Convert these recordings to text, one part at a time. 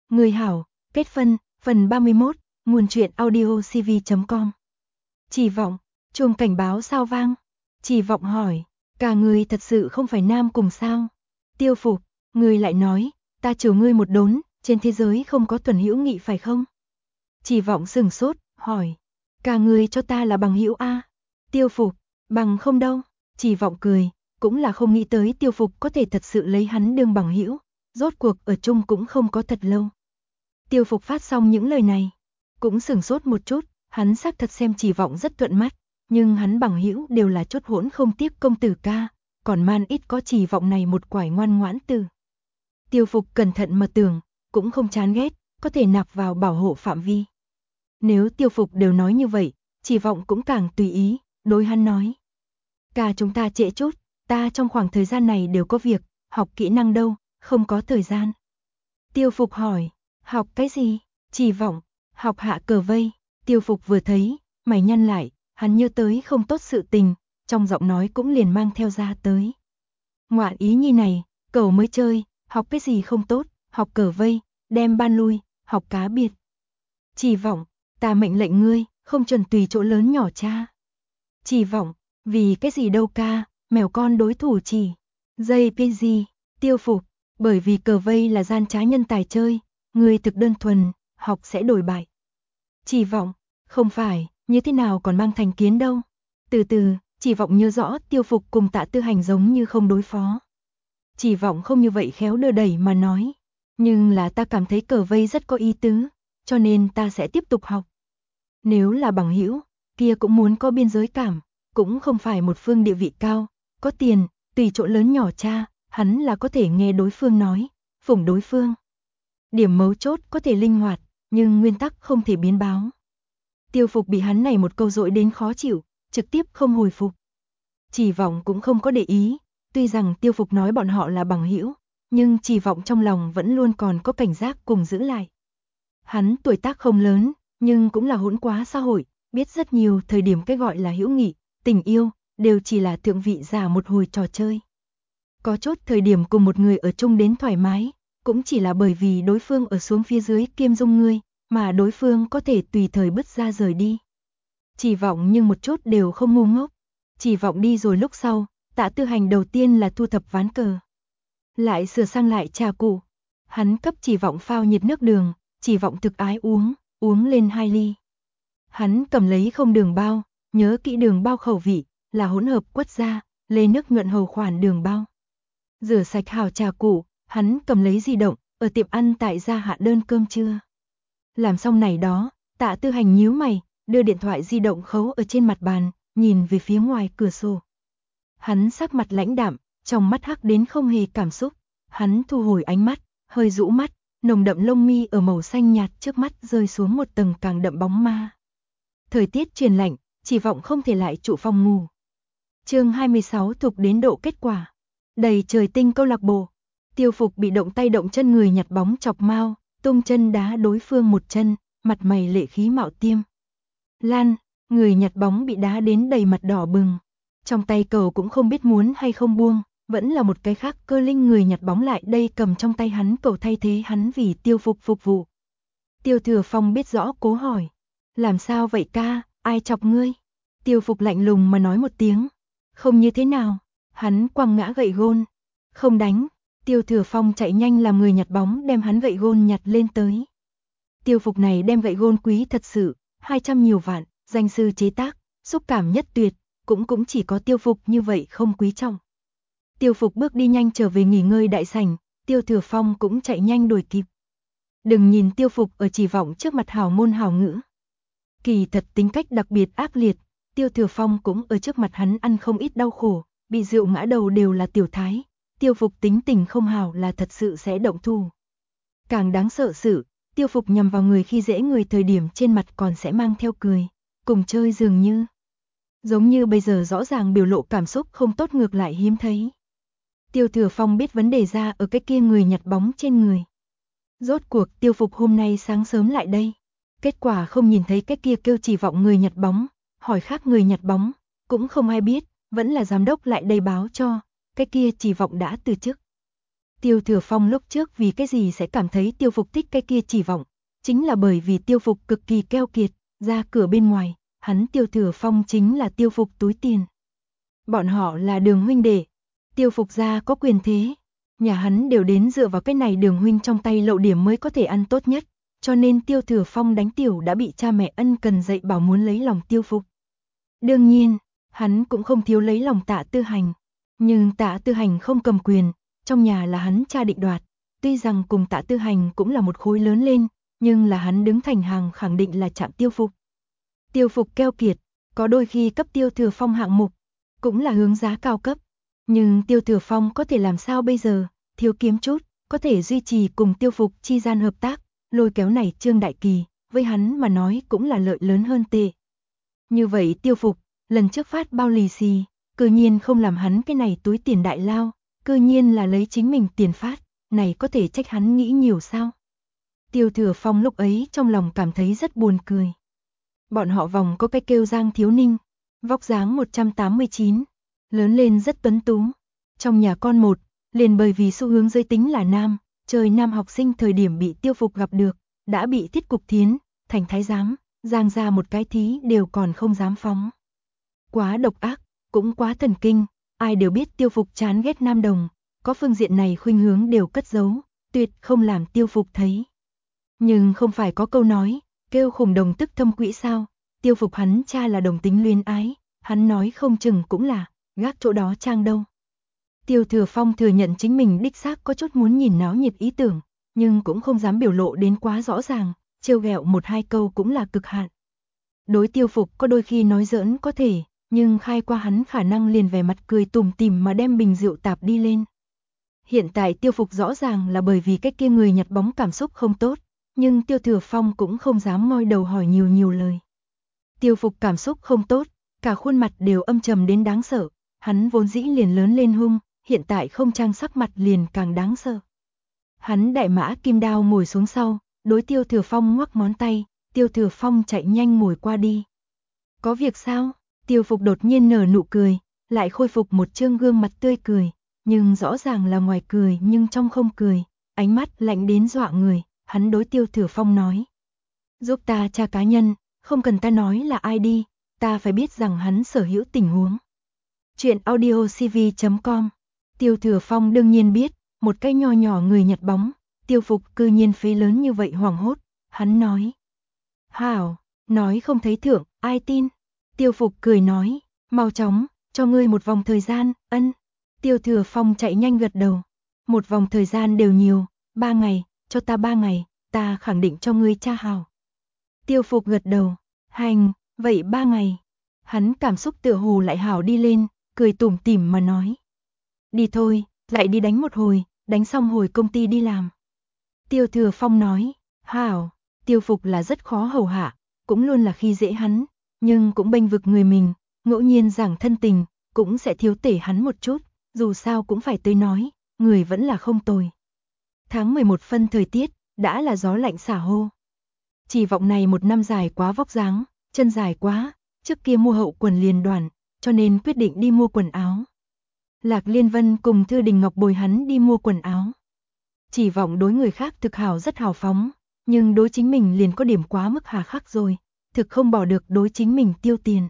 Người hảo, kết phân, phần 31, nguồn truyện audio cv.com. Chỉ vọng, chuông cảnh báo sao vang? Chỉ vọng hỏi, cả người thật sự không phải nam cùng sao? Tiêu Phục, người lại nói, ta chiều ngươi một đốn, trên thế giới không có thuần hữu nghị phải không? Chỉ vọng sừng sốt, hỏi, cả người cho ta là bằng hữu a? Tiêu Phục, bằng không đâu. Chỉ vọng cười, cũng là không nghĩ tới Tiêu Phục có thể thật sự lấy hắn đương bằng hữu, rốt cuộc ở chung cũng không có thật lâu. Tiêu Phục phát xong những lời này, cũng sửng sốt một chút, hắn xác thật xem Chỉ vọng rất thuận mắt, nhưng hắn bằng hữu đều là chốt hỗn không tiếc công tử ca, còn man ít có Chỉ vọng này một quải ngoan ngoãn từ. Tiêu Phục cẩn thận mà tưởng, cũng không chán ghét, có thể nạp vào bảo hộ phạm vi. Nếu Tiêu Phục đều nói như vậy, Chỉ vọng cũng càng tùy ý, đối hắn nói. Ca chúng ta trễ chút, ta trong khoảng thời gian này đều có việc, học kỹ năng đâu, không có thời gian. Tiêu Phục hỏi, học cái gì? Chỉ vọng, học hạ cờ vây. Tiêu Phục vừa thấy, mày nhăn lại, hắn nhớ tới không tốt sự tình, trong giọng nói cũng liền mang theo ra tới. Ngoạn ý nhi này, cậu mới chơi, học cái gì không tốt, học cờ vây, đem ban lui, học cá biệt. Chỉ vọng, ta mệnh lệnh ngươi, không chuẩn tùy chỗ lớn nhỏ cha. Chỉ vọng, vì cái gì đâu ca, mèo con đối thủ chỉ. Dây PG, Tiêu Phục, bởi vì cờ vây là gian trá nhân tài chơi, người thực đơn thuần, học sẽ đổi bại. Chỉ vọng, không phải, như thế nào còn mang thành kiến đâu. Từ từ, Chỉ vọng nhớ rõ Tiêu Phục cùng Tạ Tư Hành giống như không đối phó. Chỉ vọng không như vậy khéo đưa đẩy mà nói, nhưng là ta cảm thấy cờ vây rất có ý tứ, cho nên ta sẽ tiếp tục học. Nếu là bằng hữu, kia cũng muốn có biên giới cảm, cũng không phải một phương địa vị cao, có tiền, tùy chỗ lớn nhỏ cha, hắn là có thể nghe đối phương nói, phủng đối phương. Điểm mấu chốt có thể linh hoạt, nhưng nguyên tắc không thể biến báo. Tiêu Phục bị hắn này một câu dỗi đến khó chịu, trực tiếp không hồi phục. Chỉ vọng cũng không có để ý, tuy rằng Tiêu Phục nói bọn họ là bằng hữu, nhưng Chỉ vọng trong lòng vẫn luôn còn có cảnh giác cùng giữ lại. Hắn tuổi tác không lớn, nhưng cũng là hỗn quá xã hội, biết rất nhiều thời điểm cái gọi là hữu nghị, tình yêu, đều chỉ là thượng vị giả một hồi trò chơi. Có chốt thời điểm cùng một người ở chung đến thoải mái, cũng chỉ là bởi vì đối phương ở xuống phía dưới kiêm dung ngươi, mà đối phương có thể tùy thời bứt ra rời đi. Chỉ vọng nhưng một chút đều không ngu ngốc. Chỉ vọng đi rồi lúc sau, Tạ Tư Hành đầu tiên là thu thập ván cờ. Lại sửa sang lại trà cụ. Hắn cấp Chỉ vọng phao nhiệt nước đường, Chỉ vọng thực ái uống, uống lên 2 ly. Hắn cầm lấy không đường bao, nhớ kỹ đường bao khẩu vị, là hỗn hợp quất ra, lê nước nhuận hầu khoản đường bao. Rửa sạch hào trà cụ, hắn cầm lấy di động, ở tiệm ăn tại gia hạ đơn cơm trưa. Làm xong này đó, Tạ Tư Hành nhíu mày, đưa điện thoại di động khấu ở trên mặt bàn, nhìn về phía ngoài cửa sổ. Hắn sắc mặt lãnh đạm, trong mắt hắc đến không hề cảm xúc, hắn thu hồi ánh mắt, hơi rũ mắt, nồng đậm lông mi ở màu xanh nhạt trước mắt rơi xuống một tầng càng đậm bóng ma. Thời tiết chuyển lạnh, Chỉ vọng không thể lại trụ phòng ngủ. Chương 26 thuộc đến độ kết quả. Đầy trời tinh câu lạc bộ. Tiêu Phục bị động tay động chân người nhặt bóng chọc mau, tung chân đá đối phương một chân, mặt mày lệ khí mạo tiêm. Lan, người nhặt bóng bị đá đến đầy mặt đỏ bừng. Trong tay cầu cũng không biết muốn hay không buông, vẫn là một cái khác cơ linh người nhặt bóng lại đây cầm trong tay hắn cầu thay thế hắn vì Tiêu Phục phục vụ. Tiêu Thừa Phong biết rõ cố hỏi. Làm sao vậy ca, ai chọc ngươi? Tiêu Phục lạnh lùng mà nói một tiếng. Không như thế nào, hắn quăng ngã gậy gôn. Không đánh, Tiêu Thừa Phong chạy nhanh làm người nhặt bóng đem hắn gậy gôn nhặt lên tới. Tiêu Phục này đem gậy gôn quý thật sự, 200 nhiều vạn, danh sư chế tác, xúc cảm nhất tuyệt, cũng chỉ có Tiêu Phục như vậy không quý trọng. Tiêu Phục bước đi nhanh trở về nghỉ ngơi đại sảnh, Tiêu Thừa Phong cũng chạy nhanh đuổi kịp. Đừng nhìn Tiêu Phục ở Chỉ vọng trước mặt hào ngôn hào ngữ. Kỳ thật tính cách đặc biệt ác liệt, Tiêu Thừa Phong cũng ở trước mặt hắn ăn không ít đau khổ, bị rượu ngã đầu đều là tiểu thái. Tiêu Phục tính tình không hào là thật sự sẽ động thủ. Càng đáng sợ sự, Tiêu Phục nhằm vào người khi dễ người thời điểm trên mặt còn sẽ mang theo cười, cùng chơi dường như. Giống như bây giờ rõ ràng biểu lộ cảm xúc không tốt ngược lại hiếm thấy. Tiêu Thừa Phong biết vấn đề ra ở cái kia người nhặt bóng trên người. Rốt cuộc Tiêu Phục hôm nay sáng sớm lại đây. Kết quả không nhìn thấy cái kia kêu Chỉ vọng người nhặt bóng, hỏi khác người nhặt bóng, cũng không ai biết, vẫn là giám đốc lại đây báo cho, cái kia Chỉ vọng đã từ chức. Tiêu Thừa Phong lúc trước vì cái gì sẽ cảm thấy Tiêu Phục thích cái kia Chỉ Vọng, chính là bởi vì Tiêu Phục cực kỳ keo kiệt, ra cửa bên ngoài, hắn Tiêu Thừa Phong chính là Tiêu Phục túi tiền. Bọn họ là Đường huynh đệ, Tiêu Phục gia có quyền thế, nhà hắn đều đến dựa vào cái này Đường huynh trong tay lậu điểm mới có thể ăn tốt nhất, cho nên Tiêu Thừa Phong đánh tiểu đã bị cha mẹ ân cần dạy bảo muốn lấy lòng Tiêu Phục. Đương nhiên, hắn cũng không thiếu lấy lòng Tạ Tư Hành, nhưng Tạ Tư Hành không cầm quyền, trong nhà là hắn cha định đoạt, tuy rằng cùng Tạ Tư Hành cũng là một khối lớn lên, nhưng là hắn đứng thành hàng khẳng định là chạm Tiêu Phục. Tiêu Phục keo kiệt, có đôi khi cấp Tiêu Thừa Phong hạng mục, cũng là hướng giá cao cấp, nhưng Tiêu Thừa Phong có thể làm sao bây giờ, thiếu kiếm chút, có thể duy trì cùng Tiêu Phục chi gian hợp tác, lôi kéo này Trương Đại Kỳ, với hắn mà nói cũng là lợi lớn hơn tệ. Như vậy Tiêu Phục, lần trước phát bao lì xì, cư nhiên không làm hắn cái này túi tiền đại lao, cư nhiên là lấy chính mình tiền phát, này có thể trách hắn nghĩ nhiều sao? Tiêu Thừa Phong lúc ấy trong lòng cảm thấy rất buồn cười. Bọn họ vòng có cái kêu Giang Thiếu Ninh, vóc dáng 189, lớn lên rất tuấn tú. Trong nhà con một, liền bởi vì xu hướng giới tính là nam, trời nam học sinh thời điểm bị Tiêu Phục gặp được, đã bị Tiết Cục Thiến, thành thái giám, giang ra một cái thí đều còn không dám phóng. Quá độc ác, cũng quá thần kinh, ai đều biết Tiêu Phục chán ghét nam đồng, có phương diện này khuynh hướng đều cất giấu, tuyệt không làm Tiêu Phục thấy. Nhưng không phải có câu nói, kêu khủng đồng tức thâm quỹ sao, Tiêu Phục hắn cha là đồng tính luyến ái, hắn nói không chừng cũng là, gác chỗ đó trang đâu. Tiêu Thừa Phong thừa nhận chính mình đích xác có chút muốn nhìn náo nhiệt ý tưởng, nhưng cũng không dám biểu lộ đến quá rõ ràng, trêu ghẹo một hai câu cũng là cực hạn. Đối Tiêu Phục có đôi khi nói giỡn có thể, nhưng khai qua hắn khả năng liền vẻ mặt cười tủm tỉm mà đem bình rượu tạp đi lên. Hiện tại Tiêu Phục rõ ràng là bởi vì cái kia người nhặt bóng cảm xúc không tốt, nhưng Tiêu Thừa Phong cũng không dám ngoi đầu hỏi nhiều lời. Tiêu Phục cảm xúc không tốt, cả khuôn mặt đều âm trầm đến đáng sợ, hắn vốn dĩ liền lớn lên hung, hiện tại không trang sắc mặt liền càng đáng sợ. Hắn đại mã kim đao ngồi xuống sau, đối Tiêu Thừa Phong ngoắc ngón tay, Tiêu Thừa Phong chạy nhanh ngồi qua đi. Có việc sao? Tiêu Phục đột nhiên nở nụ cười, lại khôi phục một trương gương mặt tươi cười, nhưng rõ ràng là ngoài cười nhưng trong không cười, ánh mắt lạnh đến dọa người, hắn đối Tiêu Thừa Phong nói. Giúp ta tra cá nhân, không cần ta nói là ai đi, ta phải biết rằng hắn sở hữu tình huống. Chuyện audiocv.com. Tiêu Thừa Phong đương nhiên biết, một cái nho nhỏ người nhặt bóng, Tiêu Phục cư nhiên phế lớn như vậy hoảng hốt, hắn nói. Hảo, nói không thấy thưởng, ai tin? Tiêu Phục cười nói, mau chóng, cho ngươi một vòng thời gian, ân. Tiêu Thừa Phong chạy nhanh gật đầu, một vòng thời gian đều nhiều, 3 ngày, cho ta 3 ngày, ta khẳng định cho ngươi tra hảo. Tiêu Phục gật đầu, hành, vậy 3 ngày. Hắn cảm xúc tựa hồ lại hảo đi lên, cười tủm tỉm mà nói. Đi thôi, lại đi đánh một hồi, đánh xong hồi công ty đi làm. Tiêu Thừa Phong nói, hảo, Tiêu Phục là rất khó hầu hạ, cũng luôn là khi dễ hắn, nhưng cũng bênh vực người mình, ngẫu nhiên giảng thân tình, cũng sẽ thiếu tể hắn một chút, dù sao cũng phải tới nói, người vẫn là không tồi. Tháng 11 phân thời tiết, đã là gió lạnh xả hô. Chỉ Vọng này một năm dài quá vóc dáng, chân dài quá, trước kia mua hậu quần liền đoàn, cho nên quyết định đi mua quần áo. Lạc Liên Vân cùng Thư Đình Ngọc bồi hắn đi mua quần áo. Chỉ Vọng đối người khác thực hào rất hào phóng, nhưng đối chính mình liền có điểm quá mức hà khắc rồi, thực không bỏ được đối chính mình tiêu tiền.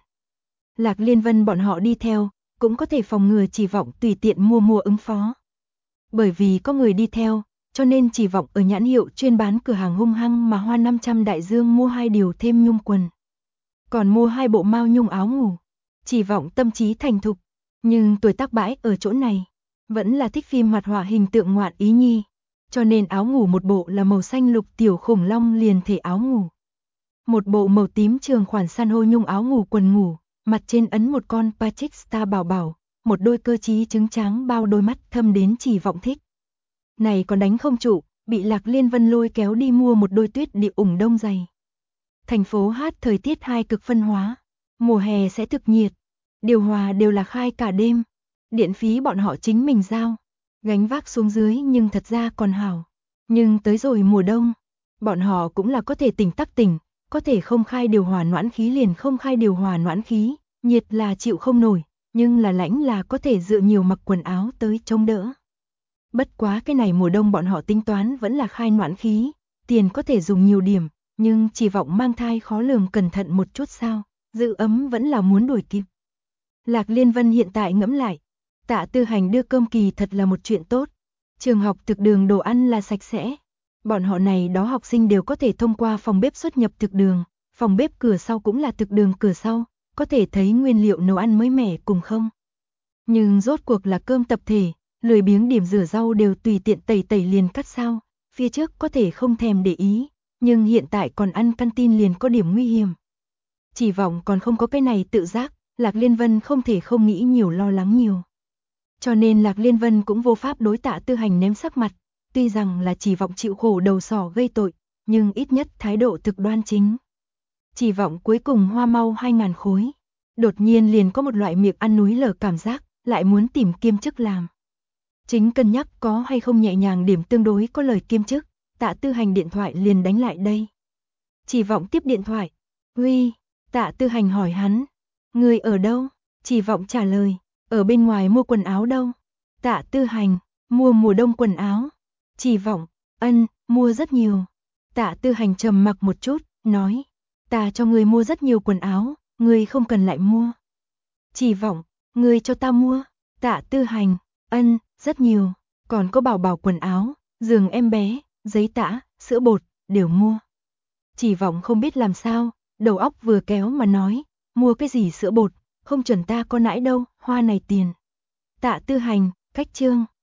Lạc Liên Vân bọn họ đi theo, cũng có thể phòng ngừa Chỉ Vọng tùy tiện mua ứng phó. Bởi vì có người đi theo, cho nên Chỉ Vọng ở nhãn hiệu chuyên bán cửa hàng hung hăng mà hoa 500 đại dương mua 2 điều thêm nhung quần. Còn mua 2 bộ mao nhung áo ngủ. Chỉ Vọng tâm trí thành thục, nhưng tuổi tác bãi ở chỗ này, vẫn là thích phim hoạt họa hình tượng ngoạn ý nhi, cho nên áo ngủ một bộ là màu xanh lục tiểu khủng long liền thể áo ngủ. Một bộ màu tím trường khoản san hô nhung áo ngủ quần ngủ, mặt trên ấn một con Patrick Star bảo bảo, một đôi cơ trí trứng tráng bao đôi mắt thâm đến Chỉ Vọng thích. Này còn đánh không trụ, bị Lạc Liên Vân lôi kéo đi mua một đôi tuyết địa ủng đông dày. Thành phố hát thời tiết hai cực phân hóa, mùa hè sẽ thực nhiệt, điều hòa đều là khai cả đêm, điện phí bọn họ chính mình giao, gánh vác xuống dưới nhưng thật ra còn hảo. Nhưng tới rồi mùa đông, bọn họ cũng là có thể tỉnh tắc tỉnh, có thể không khai điều hòa noãn khí liền không khai điều hòa noãn khí, nhiệt là chịu không nổi, nhưng là lạnh là có thể dựa nhiều mặc quần áo tới chống đỡ. Bất quá cái này mùa đông bọn họ tính toán vẫn là khai noãn khí, tiền có thể dùng nhiều điểm, nhưng chỉ vọng mang thai khó lường cẩn thận một chút sao, giữ ấm vẫn là muốn đuổi kịp. Lạc Liên Vân hiện tại ngẫm lại, Tạ Tư Hành đưa cơm kỳ thật là một chuyện tốt. Trường học thực đường đồ ăn là sạch sẽ. Bọn họ này đó học sinh đều có thể thông qua phòng bếp xuất nhập thực đường, phòng bếp cửa sau cũng là thực đường cửa sau, có thể thấy nguyên liệu nấu ăn mới mẻ cùng không. Nhưng rốt cuộc là cơm tập thể, lười biếng điểm rửa rau đều tùy tiện tẩy tẩy liền cắt sao, phía trước có thể không thèm để ý, nhưng hiện tại còn ăn canteen liền có điểm nguy hiểm. Chỉ vọng còn không có cái này tự giác, Lạc Liên Vân không thể không nghĩ nhiều lo lắng nhiều. Cho nên Lạc Liên Vân cũng vô pháp đối Tạ Tư Hành ném sắc mặt, tuy rằng là chỉ vọng chịu khổ đầu sỏ gây tội, nhưng ít nhất thái độ thực đoan chính. Chỉ vọng cuối cùng hoa mau 2.000 khối, đột nhiên liền có một loại miệng ăn núi lở cảm giác, lại muốn tìm kiêm chức làm. Chính cân nhắc có hay không nhẹ nhàng điểm tương đối có lời kiêm chức, Tạ Tư Hành điện thoại liền đánh lại đây. Chỉ vọng tiếp điện thoại, "Uy." Tạ Tư Hành hỏi hắn, "Người ở đâu?" Chỉ vọng trả lời, "Ở bên ngoài mua quần áo đâu." Tạ Tư Hành, "Mua mùa đông quần áo." Chỉ vọng, "Ân, mua rất nhiều." Tạ Tư Hành trầm mặc một chút, nói, "Ta cho người mua rất nhiều quần áo, người không cần lại mua." Chỉ vọng, "Người cho ta mua." Tạ Tư Hành, "Ân, rất nhiều, còn có bảo bảo quần áo, giường em bé, giấy tã, sữa bột, đều mua." Chỉ vọng không biết làm sao, đầu óc vừa kéo mà nói, "Mua cái gì sữa bột, không chuẩn ta có nãi đâu, hoa này tiền." Tạ Tư Hành, "Cách chương."